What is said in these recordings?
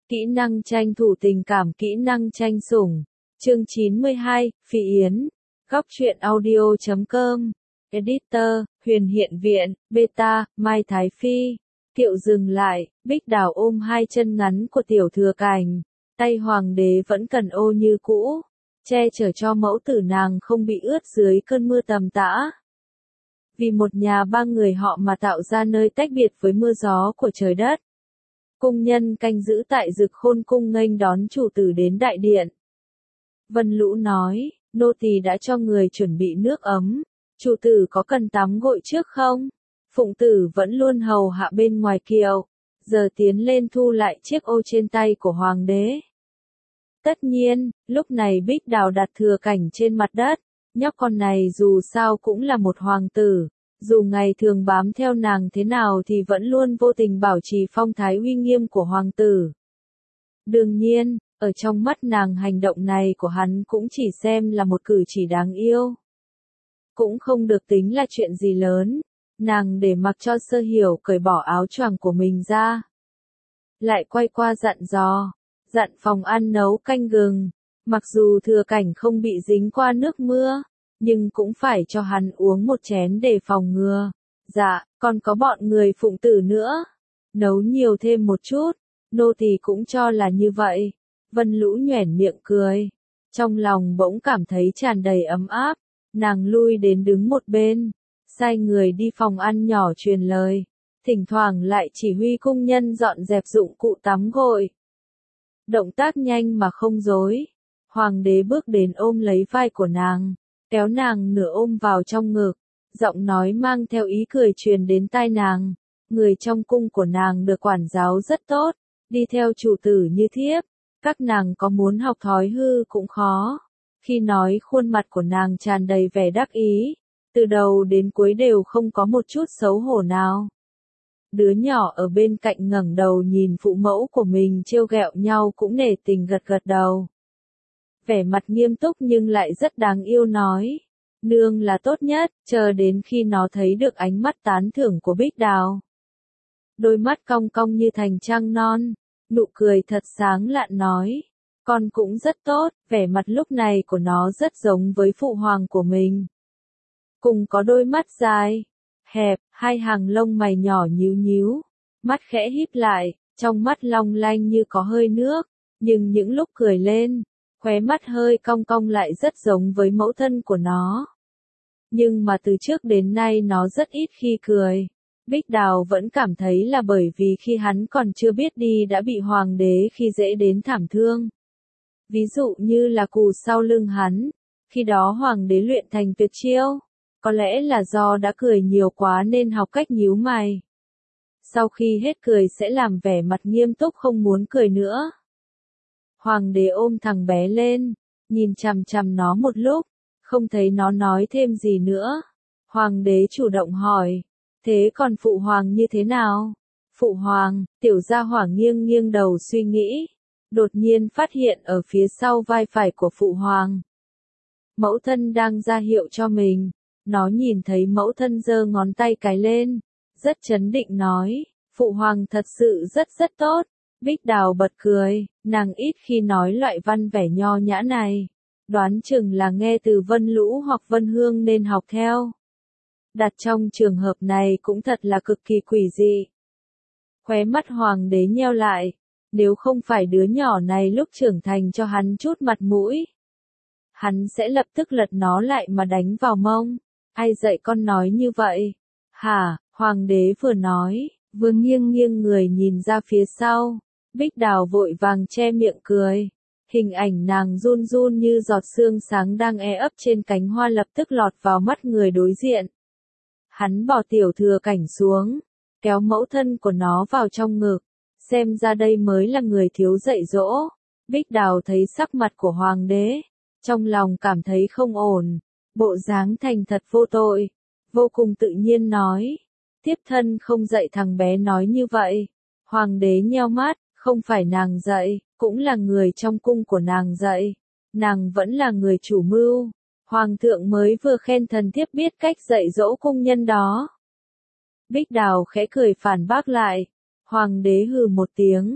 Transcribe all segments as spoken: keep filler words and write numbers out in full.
Kỹ năng tranh thủ tình cảm, kỹ năng tranh sủng. Chương chín mươi hai, Phi Yến. Góc truyện audio chấm com. Editor, Huyền Hiện Viện, Beta, Mai Thái Phi. Kiệu dừng lại, Bích Đào ôm hai chân ngắn của Tiểu Thừa Cảnh. Tay hoàng đế vẫn cần ô như cũ, che chở cho mẫu tử nàng không bị ướt dưới cơn mưa tầm tã. Vì một nhà ba người họ mà tạo ra nơi tách biệt với mưa gió của trời đất. Cung nhân canh giữ tại Dực Khôn cung nghênh đón chủ tử đến đại điện. Vân Lũ nói, nô tỳ đã cho người chuẩn bị nước ấm, chủ tử có cần tắm gội trước không? Phụng tử vẫn luôn hầu hạ bên ngoài kiệu, giờ tiến lên thu lại chiếc ô trên tay của hoàng đế. Tất nhiên, lúc này Bích Đào đặt Thừa Cảnh trên mặt đất, nhóc con này dù sao cũng là một hoàng tử, dù ngày thường bám theo nàng thế nào thì vẫn luôn vô tình bảo trì phong thái uy nghiêm của hoàng tử. Đương nhiên, ở trong mắt nàng hành động này của hắn cũng chỉ xem là một cử chỉ đáng yêu. Cũng không được tính là chuyện gì lớn, nàng để mặc cho Sơ Hiểu cởi bỏ áo choàng của mình ra. Lại quay qua dặn dò, dặn phòng ăn nấu canh gừng, mặc dù Thừa Cảnh không bị dính qua nước mưa, nhưng cũng phải cho hắn uống một chén để phòng ngừa. Dạ, còn có bọn người phụng tử nữa. Nấu nhiều thêm một chút, nô tỳ cũng cho là như vậy. Vân Lũ nhoẻn miệng cười. Trong lòng bỗng cảm thấy tràn đầy ấm áp, nàng lui đến đứng một bên, sai người đi phòng ăn nhỏ truyền lời. Thỉnh thoảng lại chỉ huy cung nhân dọn dẹp dụng cụ tắm gội. Động tác nhanh mà không dối. Hoàng đế bước đến ôm lấy vai của nàng, kéo nàng nửa ôm vào trong ngực, giọng nói mang theo ý cười truyền đến tai nàng. Người trong cung của nàng được quản giáo rất tốt, đi theo chủ tử như thiếp, các nàng có muốn học thói hư cũng khó. Khi nói khuôn mặt của nàng tràn đầy vẻ đắc ý, từ đầu đến cuối đều không có một chút xấu hổ nào. Đứa nhỏ ở bên cạnh ngẩng đầu nhìn phụ mẫu của mình trêu ghẹo nhau cũng nể tình gật gật đầu. Vẻ mặt nghiêm túc nhưng lại rất đáng yêu nói, nương là tốt nhất, chờ đến khi nó thấy được ánh mắt tán thưởng của Bích Đào. Đôi mắt cong cong như thành trăng non, nụ cười thật sáng lạn nói, con cũng rất tốt, vẻ mặt lúc này của nó rất giống với phụ hoàng của mình. Cùng có đôi mắt dài, hẹp, hai hàng lông mày nhỏ nhíu nhíu, mắt khẽ híp lại, trong mắt long lanh như có hơi nước, nhưng những lúc cười lên, khóe mắt hơi cong cong lại rất giống với mẫu thân của nó. Nhưng mà từ trước đến nay nó rất ít khi cười. Bích Đào vẫn cảm thấy là bởi vì khi hắn còn chưa biết đi đã bị hoàng đế khi dễ đến thảm thương. Ví dụ như là cù sau lưng hắn, khi đó hoàng đế luyện thành tuyệt chiêu. Có lẽ là do đã cười nhiều quá nên học cách nhíu mày. Sau khi hết cười sẽ làm vẻ mặt nghiêm túc không muốn cười nữa. Hoàng đế ôm thằng bé lên, nhìn chằm chằm nó một lúc, không thấy nó nói thêm gì nữa. Hoàng đế chủ động hỏi, thế còn phụ hoàng như thế nào? Phụ hoàng, tiểu gia hỏa nghiêng nghiêng đầu suy nghĩ, đột nhiên phát hiện ở phía sau vai phải của phụ hoàng. Mẫu thân đang ra hiệu cho mình, nó nhìn thấy mẫu thân giơ ngón tay cái lên, rất chấn định nói, phụ hoàng thật sự rất rất tốt. Bích Đào bật cười, nàng ít khi nói loại văn vẻ nho nhã này, đoán chừng là nghe từ Vân Lũ hoặc Vân Hương nên học theo. Đặt trong trường hợp này cũng thật là cực kỳ quỷ dị. Khóe mắt hoàng đế nheo lại, nếu không phải đứa nhỏ này lúc trưởng thành cho hắn chút mặt mũi, hắn sẽ lập tức lật nó lại mà đánh vào mông. Ai dạy con nói như vậy? Hả? Hoàng đế vừa nói, vừa nghiêng nghiêng người nhìn ra phía sau. Bích Đào vội vàng che miệng cười. Hình ảnh nàng run run như giọt sương sáng đang e ấp trên cánh hoa lập tức lọt vào mắt người đối diện. Hắn bỏ Tiểu Thừa Cảnh xuống, kéo mẫu thân của nó vào trong ngực. Xem ra đây mới là người thiếu dạy dỗ. Bích Đào thấy sắc mặt của hoàng đế, trong lòng cảm thấy không ổn. Bộ dáng thành thật vô tội, vô cùng tự nhiên nói, tiếp thân không dạy thằng bé nói như vậy. Hoàng đế nheo mắt, không phải nàng dạy, cũng là người trong cung của nàng dạy. Nàng vẫn là người chủ mưu. Hoàng thượng mới vừa khen thần thiếp biết cách dạy dỗ cung nhân đó. Bích Đào khẽ cười phản bác lại. Hoàng đế hừ một tiếng,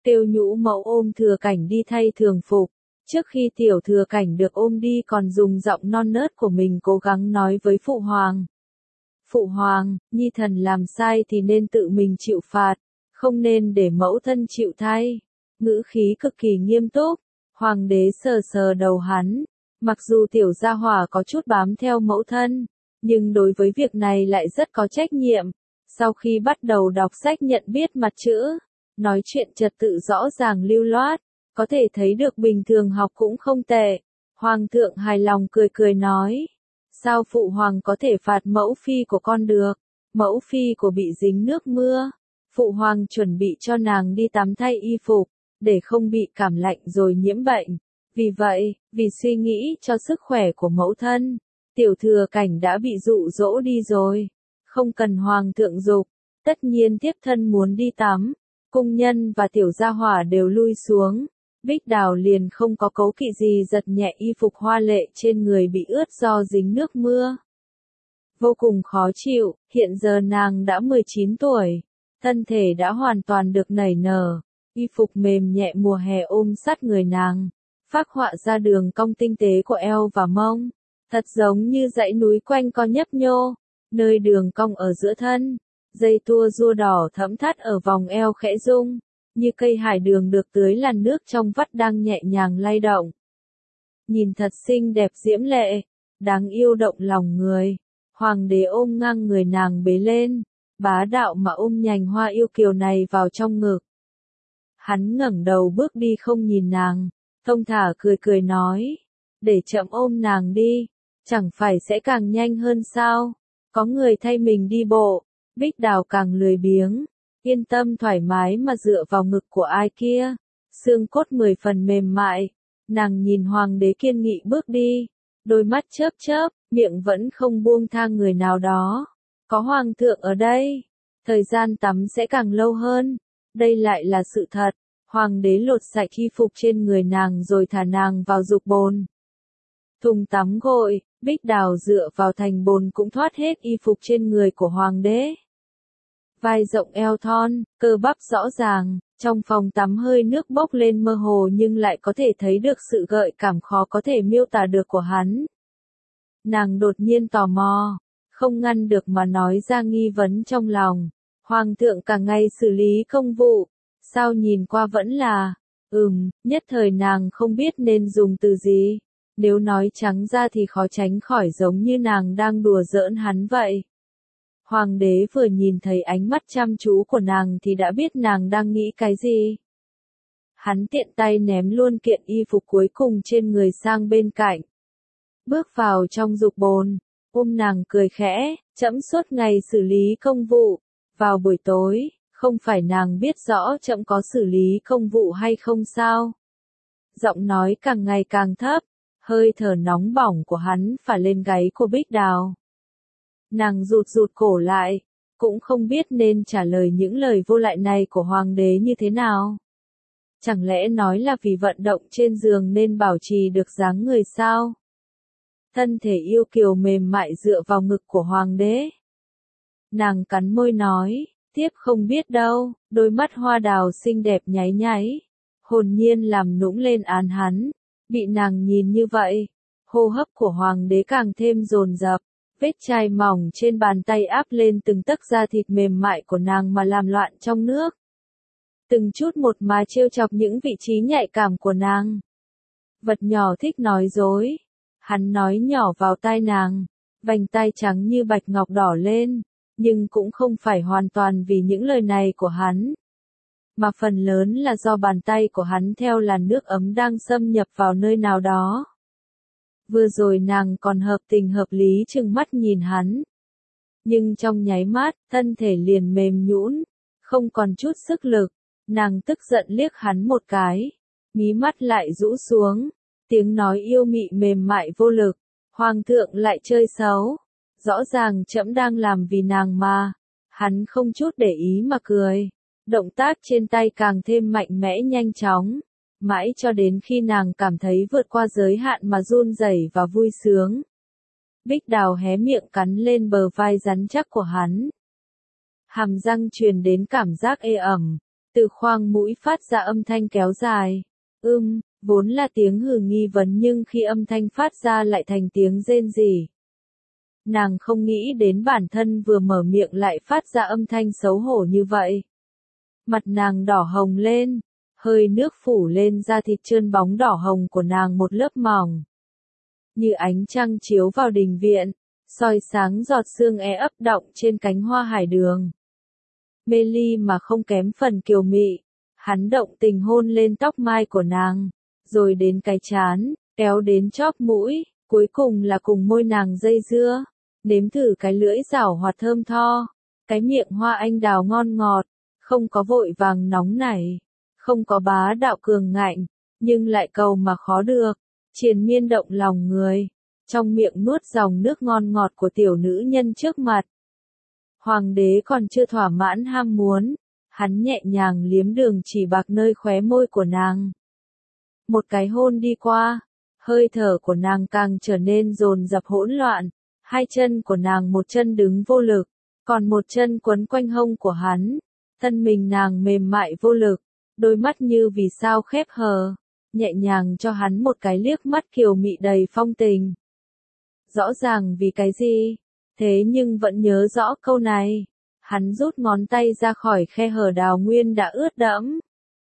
kêu nhũ mẫu ôm Thừa Cảnh đi thay thường phục. Trước khi tiểu Thừa Cảnh được ôm đi còn dùng giọng non nớt của mình cố gắng nói với Phụ Hoàng. Phụ Hoàng, nhi thần làm sai thì nên tự mình chịu phạt, không nên để mẫu thân chịu thay. Ngữ khí cực kỳ nghiêm túc, Hoàng đế sờ sờ đầu hắn. Mặc dù tiểu gia hỏa có chút bám theo mẫu thân, nhưng đối với việc này lại rất có trách nhiệm. Sau khi bắt đầu đọc sách nhận biết mặt chữ, nói chuyện trật tự rõ ràng lưu loát, có thể thấy được bình thường học cũng không tệ. Hoàng thượng hài lòng cười cười nói, sao Phụ Hoàng có thể phạt mẫu phi của con được, mẫu phi của bị dính nước mưa. Phụ Hoàng chuẩn bị cho nàng đi tắm thay y phục, để không bị cảm lạnh rồi nhiễm bệnh. Vì vậy, vì suy nghĩ cho sức khỏe của mẫu thân, tiểu Thừa Cảnh đã bị dụ dỗ đi rồi. Không cần Hoàng thượng giục, tất nhiên thiếp thân muốn đi tắm. Cung nhân và tiểu gia hỏa đều lui xuống. Bích Đào liền không có cấu kỵ gì giật nhẹ y phục hoa lệ trên người bị ướt do dính nước mưa. Vô cùng khó chịu, hiện giờ nàng đã mười chín tuổi, thân thể đã hoàn toàn được nảy nở, y phục mềm nhẹ mùa hè ôm sát người nàng, phác họa ra đường cong tinh tế của eo và mông, thật giống như dãy núi quanh co nhấp nhô, nơi đường cong ở giữa thân, dây tua rua đỏ thẫm thắt ở vòng eo khẽ rung. Như cây hải đường được tưới làn nước trong vắt đang nhẹ nhàng lay động. Nhìn thật xinh đẹp diễm lệ, đáng yêu động lòng người. Hoàng đế ôm ngang người nàng bế lên, bá đạo mà ôm nhành hoa yêu kiều này vào trong ngực. Hắn ngẩng đầu bước đi không nhìn nàng, thông thả cười cười nói, để chậm ôm nàng đi, chẳng phải sẽ càng nhanh hơn sao, có người thay mình đi bộ. Bích Đào càng lười biếng, yên tâm thoải mái mà dựa vào ngực của ai kia, xương cốt mười phần mềm mại. Nàng nhìn Hoàng đế kiên nghị bước đi, đôi mắt chớp chớp, miệng vẫn không buông tha người nào đó. Có Hoàng thượng ở đây, thời gian tắm sẽ càng lâu hơn. Đây lại là sự thật. Hoàng đế lột sạch y phục trên người nàng rồi thả nàng vào dục bồn. Thùng tắm gội, Bích Đào dựa vào thành bồn cũng thoát hết y phục trên người của Hoàng đế. Vai rộng eo thon, cơ bắp rõ ràng, trong phòng tắm hơi nước bốc lên mơ hồ nhưng lại có thể thấy được sự gợi cảm khó có thể miêu tả được của hắn. Nàng đột nhiên tò mò, không ngăn được mà nói ra nghi vấn trong lòng. Hoàng thượng cả ngày xử lý công vụ, sao nhìn qua vẫn là, ừm, nhất thời nàng không biết nên dùng từ gì. Nếu nói trắng ra thì khó tránh khỏi giống như nàng đang đùa giỡn hắn vậy. Hoàng đế vừa nhìn thấy ánh mắt chăm chú của nàng thì đã biết nàng đang nghĩ cái gì. Hắn tiện tay ném luôn kiện y phục cuối cùng trên người sang bên cạnh. Bước vào trong dục bồn, ôm nàng cười khẽ, trẫm suốt ngày xử lý công vụ. Vào buổi tối, không phải nàng biết rõ trẫm có xử lý công vụ hay không sao? Giọng nói càng ngày càng thấp, hơi thở nóng bỏng của hắn phả lên gáy của Bích Đào. Nàng rụt rụt cổ lại, cũng không biết nên trả lời những lời vô lại này của Hoàng đế như thế nào. Chẳng lẽ nói là vì vận động trên giường nên bảo trì được dáng người sao? Thân thể yêu kiều mềm mại dựa vào ngực của Hoàng đế. Nàng cắn môi nói, tiếp không biết đâu, đôi mắt hoa đào xinh đẹp nháy nháy, hồn nhiên làm nũng lên án hắn. Bị nàng nhìn như vậy, hô hấp của Hoàng đế càng thêm dồn dập. Vết chai mỏng trên bàn tay áp lên từng tấc da thịt mềm mại của nàng mà làm loạn trong nước. Từng chút một mà trêu chọc những vị trí nhạy cảm của nàng. Vật nhỏ thích nói dối. Hắn nói nhỏ vào tai nàng, vành tai trắng như bạch ngọc đỏ lên, nhưng cũng không phải hoàn toàn vì những lời này của hắn. Mà phần lớn là do bàn tay của hắn theo làn nước ấm đang xâm nhập vào nơi nào đó. Vừa rồi nàng còn hợp tình hợp lý trừng mắt nhìn hắn. Nhưng trong nháy mắt, thân thể liền mềm nhũn, không còn chút sức lực. Nàng tức giận liếc hắn một cái, mí mắt lại rũ xuống, tiếng nói yêu mị mềm mại vô lực. Hoàng thượng lại chơi xấu, rõ ràng trẫm đang làm vì nàng mà. Hắn không chút để ý mà cười, động tác trên tay càng thêm mạnh mẽ nhanh chóng. Mãi cho đến khi nàng cảm thấy vượt qua giới hạn mà run rẩy và vui sướng. Bích Đào hé miệng cắn lên bờ vai rắn chắc của hắn. Hàm răng truyền đến cảm giác ê ẩm, từ khoang mũi phát ra âm thanh kéo dài. Ưm, vốn là tiếng hừ nghi vấn nhưng khi âm thanh phát ra lại thành tiếng rên rỉ. Nàng không nghĩ đến bản thân vừa mở miệng lại phát ra âm thanh xấu hổ như vậy. Mặt nàng đỏ hồng lên, hơi nước phủ lên da thịt trơn bóng đỏ hồng của nàng một lớp mỏng. Như ánh trăng chiếu vào đình viện, soi sáng giọt sương e ấp động trên cánh hoa hải đường. Mê ly mà không kém phần kiều mị, hắn động tình hôn lên tóc mai của nàng, rồi đến cái trán, kéo đến chóp mũi, cuối cùng là cùng môi nàng dây dưa, nếm thử cái lưỡi rảo hoạt thơm tho, cái miệng hoa anh đào ngon ngọt, không có vội vàng nóng nảy, không có bá đạo cường ngạnh, nhưng lại cầu mà khó được, triền miên động lòng người, trong miệng nuốt dòng nước ngon ngọt của tiểu nữ nhân trước mặt. Hoàng đế còn chưa thỏa mãn ham muốn, hắn nhẹ nhàng liếm đường chỉ bạc nơi khóe môi của nàng. Một cái hôn đi qua, hơi thở của nàng càng trở nên dồn dập hỗn loạn, hai chân của nàng một chân đứng vô lực, còn một chân quấn quanh hông của hắn, thân mình nàng mềm mại vô lực, đôi mắt như vì sao khép hờ, nhẹ nhàng cho hắn một cái liếc mắt kiều mị đầy phong tình. Rõ ràng vì cái gì? Thế nhưng vẫn nhớ rõ câu này. Hắn rút ngón tay ra khỏi khe hở đào nguyên đã ướt đẫm.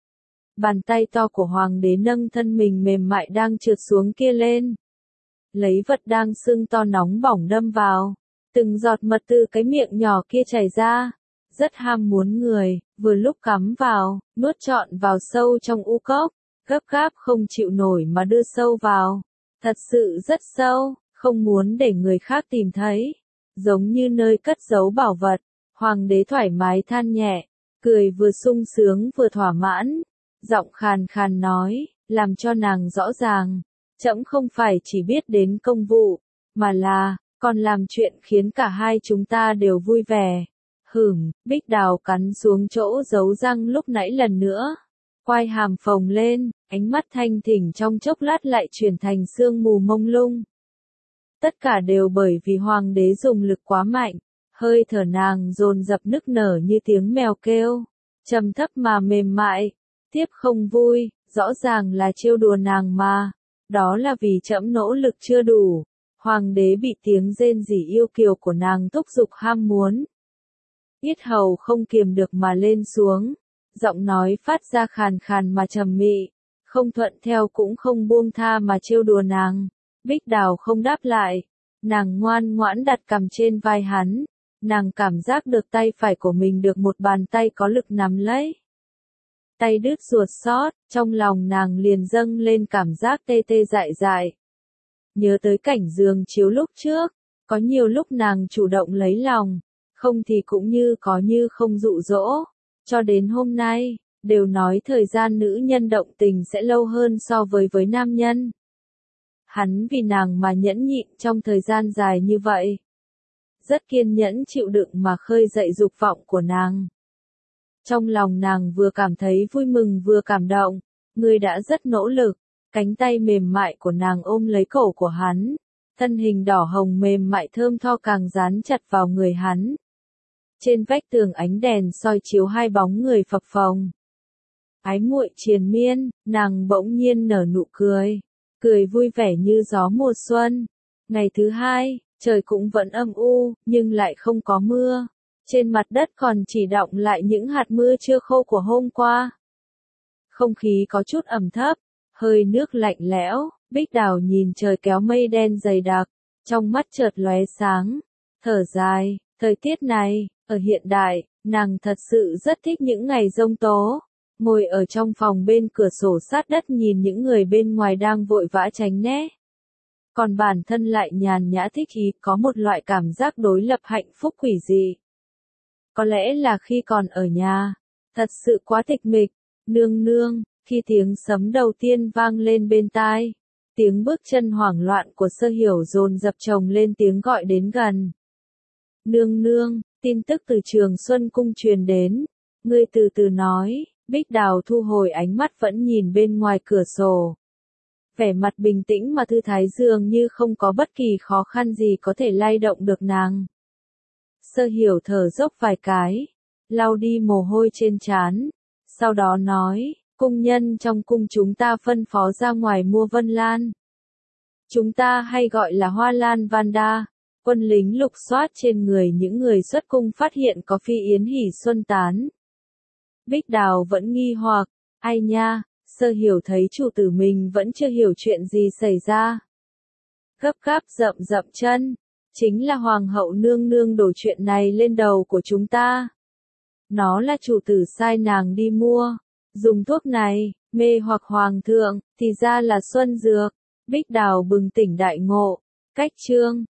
Bàn tay to của hoàng đế nâng thân mình mềm mại đang trượt xuống kia lên. Lấy vật đang sưng to nóng bỏng đâm vào. Từng giọt mật từ cái miệng nhỏ kia chảy ra. Rất ham muốn người, vừa lúc cắm vào, nuốt trọn vào sâu trong u cốc. Gấp gáp không chịu nổi mà đưa sâu vào. Thật sự rất sâu, không muốn để người khác tìm thấy. Giống như nơi cất giấu bảo vật. Hoàng đế thoải mái than nhẹ, cười vừa sung sướng vừa thỏa mãn, giọng khàn khàn nói, làm cho nàng rõ ràng, trẫm không phải chỉ biết đến công vụ, mà là, còn làm chuyện khiến cả hai chúng ta đều vui vẻ. Hửm, Bích Đào cắn xuống chỗ giấu răng lúc nãy lần nữa, quai hàm phồng lên, ánh mắt thanh thỉnh trong chốc lát lại chuyển thành sương mù mông lung. Tất cả đều bởi vì hoàng đế dùng lực quá mạnh. Hơi thở nàng dồn dập nức nở như tiếng mèo kêu, trầm thấp mà mềm mại, tiếp không vui, rõ ràng là trêu đùa nàng mà, đó là vì trẫm nỗ lực chưa đủ. Hoàng đế bị tiếng rên rỉ yêu kiều của nàng thúc giục ham muốn. Yết hầu không kiềm được mà lên xuống, giọng nói phát ra khàn khàn mà trầm mị, không thuận theo cũng không buông tha mà trêu đùa nàng. Bích Đào không đáp lại, nàng ngoan ngoãn đặt cằm trên vai hắn. Nàng cảm giác được tay phải của mình được một bàn tay có lực nắm lấy. Tay đứt ruột xót, trong lòng nàng liền dâng lên cảm giác tê tê dại dại. Nhớ tới cảnh giường chiếu lúc trước, có nhiều lúc nàng chủ động lấy lòng, không thì cũng như có như không dụ dỗ. Cho đến hôm nay, đều nói thời gian nữ nhân động tình sẽ lâu hơn so với với nam nhân. Hắn vì nàng mà nhẫn nhịn trong thời gian dài như vậy. Rất kiên nhẫn chịu đựng mà khơi dậy dục vọng của nàng. Trong lòng nàng vừa cảm thấy vui mừng vừa cảm động, người đã rất nỗ lực, cánh tay mềm mại của nàng ôm lấy cổ của hắn, thân hình đỏ hồng mềm mại thơm tho càng dán chặt vào người hắn. Trên vách tường ánh đèn soi chiếu hai bóng người phập phồng. Ái muội triền miên, nàng bỗng nhiên nở nụ cười, cười vui vẻ như gió mùa xuân. Ngày thứ hai, trời cũng vẫn âm u, nhưng lại không có mưa. Trên mặt đất còn chỉ đọng lại những hạt mưa chưa khô của hôm qua. Không khí có chút ẩm thấp, hơi nước lạnh lẽo, Bích Đào nhìn trời kéo mây đen dày đặc, trong mắt chợt lóe sáng, thở dài, thời tiết này, ở hiện đại, nàng thật sự rất thích những ngày giông tố. Ngồi ở trong phòng bên cửa sổ sát đất nhìn những người bên ngoài đang vội vã tránh né. Còn bản thân lại nhàn nhã thích ý, có một loại cảm giác đối lập hạnh phúc quỷ dị. Có lẽ là khi còn ở nhà, thật sự quá tịch mịch, nương nương, khi tiếng sấm đầu tiên vang lên bên tai, tiếng bước chân hoảng loạn của Sơ Hiểu dồn dập chồng lên tiếng gọi đến gần. Nương nương, tin tức từ Trường Xuân Cung truyền đến, ngươi từ từ nói. Bích Đào thu hồi ánh mắt vẫn nhìn bên ngoài cửa sổ. Vẻ mặt bình tĩnh mà thư thái dường như không có bất kỳ khó khăn gì có thể lay động được nàng. Sơ Hiểu thở dốc vài cái, lau đi mồ hôi trên trán, Sau đó nói, cung nhân trong cung chúng ta phân phó ra ngoài mua Vân Lan. Chúng ta hay gọi là Hoa Lan Vanda. Quân lính lục soát trên người những người xuất cung phát hiện có phi yến hỷ xuân tán. Bích Đào vẫn nghi hoặc, ai nha, Sơ Hiểu thấy chủ tử mình vẫn chưa hiểu chuyện gì xảy ra. Gấp gáp dậm dậm chân, chính là hoàng hậu nương nương đổ chuyện này lên đầu của chúng ta. Nó là chủ tử sai nàng đi mua, dùng thuốc này, mê hoặc hoàng thượng, thì ra là xuân dược. Bích Đào bừng tỉnh đại ngộ, cách chương